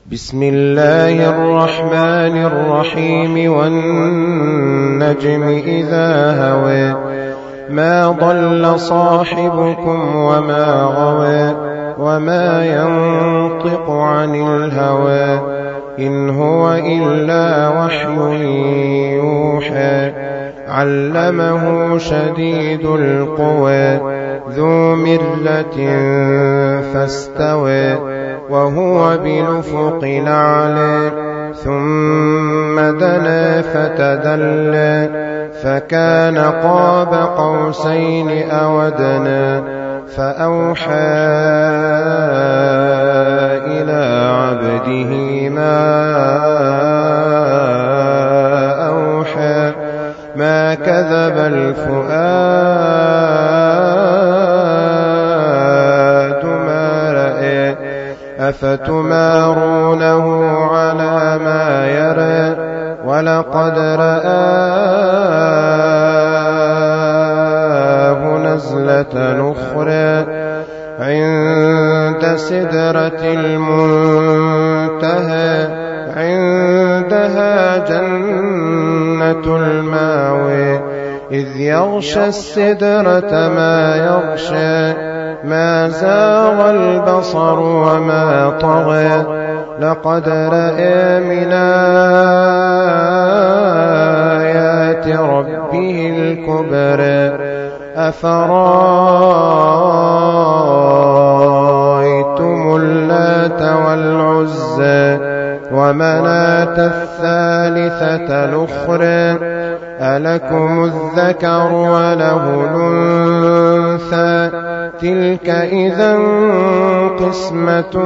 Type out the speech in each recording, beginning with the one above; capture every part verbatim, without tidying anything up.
بسم الله الرحمن الرحيم والنجم إذا هوى ما ضل صاحبكم وما غوى وما ينطق عن الهوى إن هو إلا وحي يوحى علمه شديد القوى ذو مرة فاستوى وهو بالأفق الأعلى ثم دنا فتدلى فكان قاب قوسين أو أدنى فأوحى إلى عبده ما أوحى ما كذب الفؤاد ما رأى أفتمارونه على ما يرى ولقد رآه نزلة أخرى عند سدرة المنتهى عندها جنة المأوى إذ يغشى السدرة ما يغشى ما زاغ البصر وما طغى لقد رأى من آيات ربه الكبرى أفرأيتم اللات والعزى ومناة الثالثة الأخرى ألكم الذكر وله الأنثى تلك إذا قسمة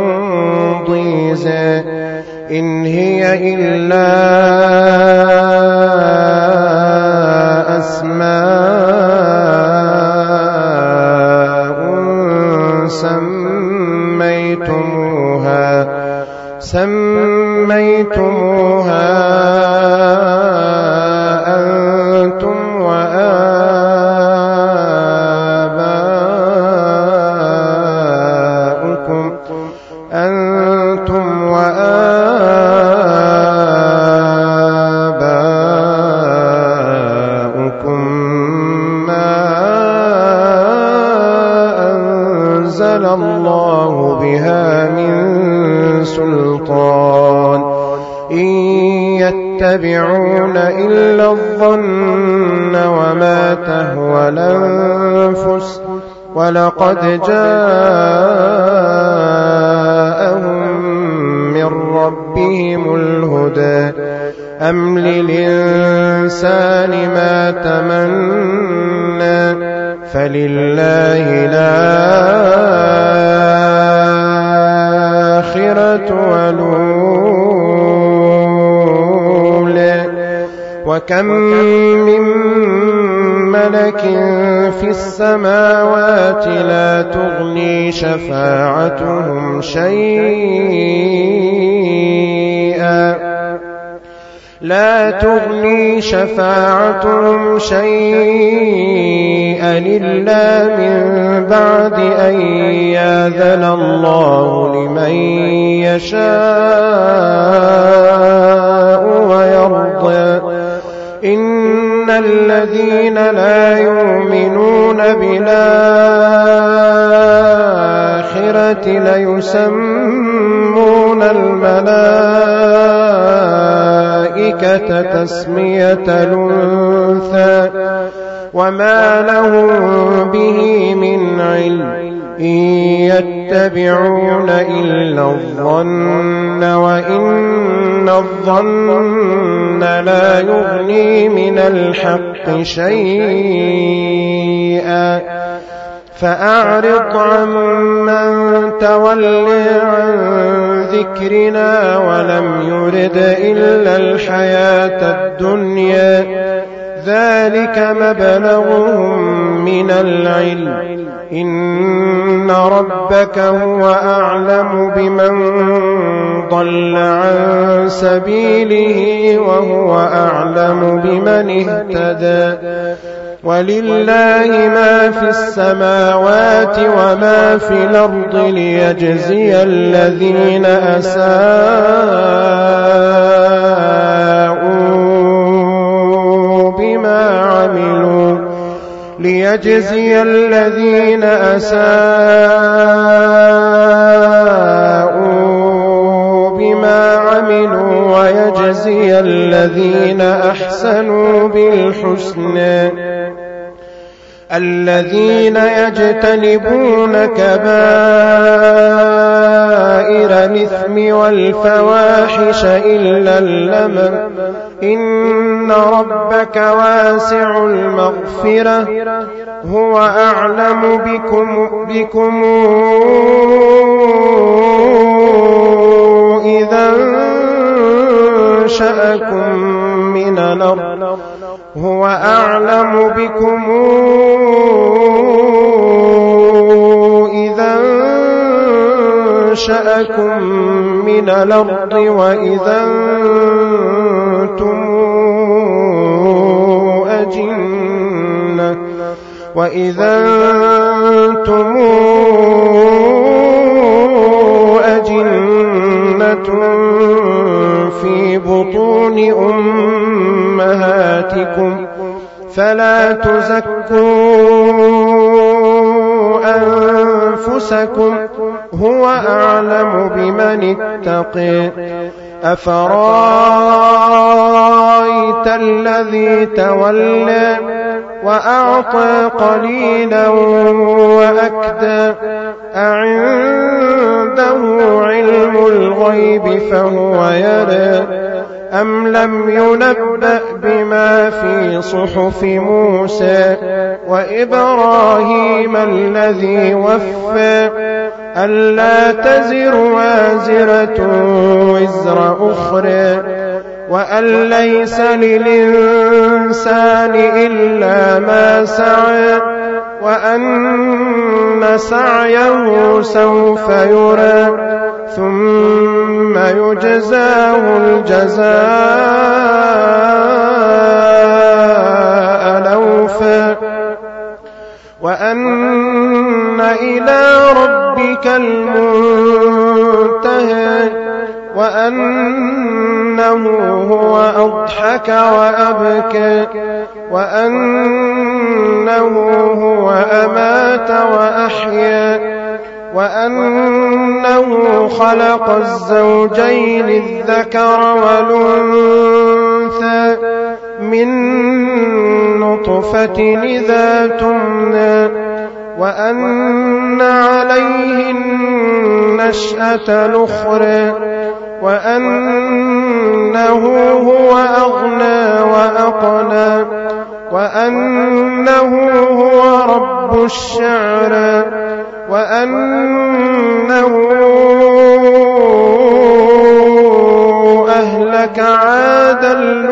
ضيزى إن هي إلا أسماء سميتموها سميتموها أنتم وآباؤكم أنتم وآباؤكم ما أنزل الله بها من سلطان إن يتبعون إلا الظن وما تهوى الأنفس ولقد جاءهم من ربهم الهدى أم للإنسان ما تمنى فلله الآخرة والأولى وكم من ملك في السماوات لا تغني شفاعتهم شيئا لا تغني شفاعتهم شيئا إلا من بعد أن يأذن الله لمن يشاء ويرضى إن الذين لا يؤمنون بالآخرة ليسمون الملائكة تسمية الأنثى وما لهم به من علم إن يتبعون إلا الظن وإن الظن لا يغني من الحق شيئا فأعرض عمن تولي عن ذكرنا ولم يرد إلا الحياة الدنيا ذلك مبلغهم من العلم إن ربك هو أعلم بمن ضل عن سبيله وهو أعلم بمن اهتدى ولله ما في السماوات وما في الأرض ليجزي الذين أساءوا بما عملوا ليجزي الذين أساءوا بما عملوا ويجزي الذين أحسنوا بالحسنى الذين يجتنبون كبائر الإثم والفواحش إلا اللمم إن ربك واسع المغفرة هو أعلم بكم, بكم إذا أنشأكم من الأرض هو أعلم بكم إذا أنشأكم من الأرض وإذا أنتم أجنة وإذا أنتم أجنة في بطون أمهاتكم فلا تزكوا أنفسكم هو أعلم بمن اتقى أفرأيت الذي تولى وأعطى قليلا وأكدى أعنده علم الغيب فهو يرى أم لم ينبأ بما في صحف موسى وإبراهيم الذي وفى ألا تزر وازرة وزر أخرى وأن ليس للإنسان إلا ما سعى وأن سعيه سوف يرى ثم يجزاه الجزاء الأوفى وأن إلى ربك المنتهى وأنه هو أضحك وأبكى وأنه هو أمات وأحيا وأنه خلق الزوجين الذكر والأنثى من نطفة إذا تمنى وأن عليه النشأة الأخرى وأنه هو أغنى وأقنى وأنه هو رب الشعرى وأنه أهلك عادا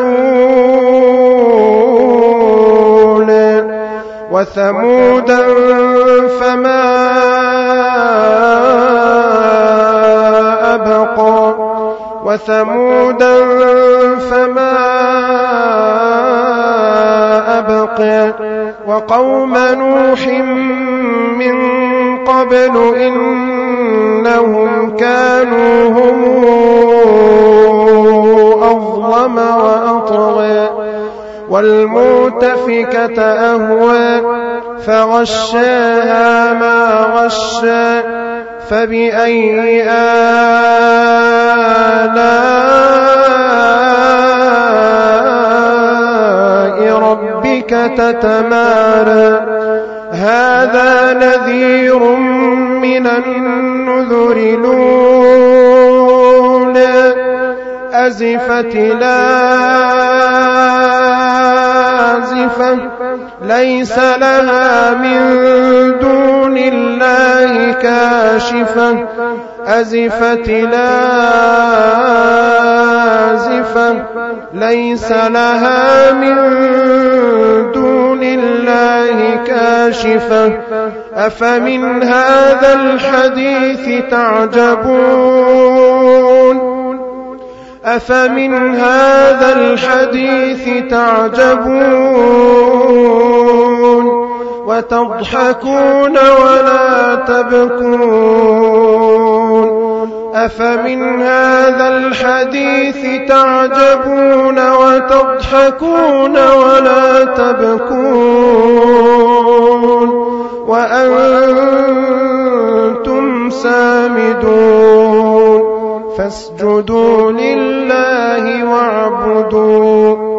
الأولى وثمودا فما أبقى وثمودا فما أبقى وقوم نوح من قبل إنهم كانوا هم أظلم وأطغى والمؤتفكة أهوى فغشاها ما غشى فبأي آلاء ربك تتمارى هذا نذير من النذر الأولى أزفت لازفة ليس لها من دون الله كاشفة أزفت لازفة ليس لها من دون الله كاشفة أفمن هذا الحديث تعجبون أفمن هذا الحديث تعجبون وتضحكون ولا تبكون أفمن هذا الحديث تعجبون وتضحكون ولا تبكون وأنتم سامدون فاسجدوا لله واعبدوا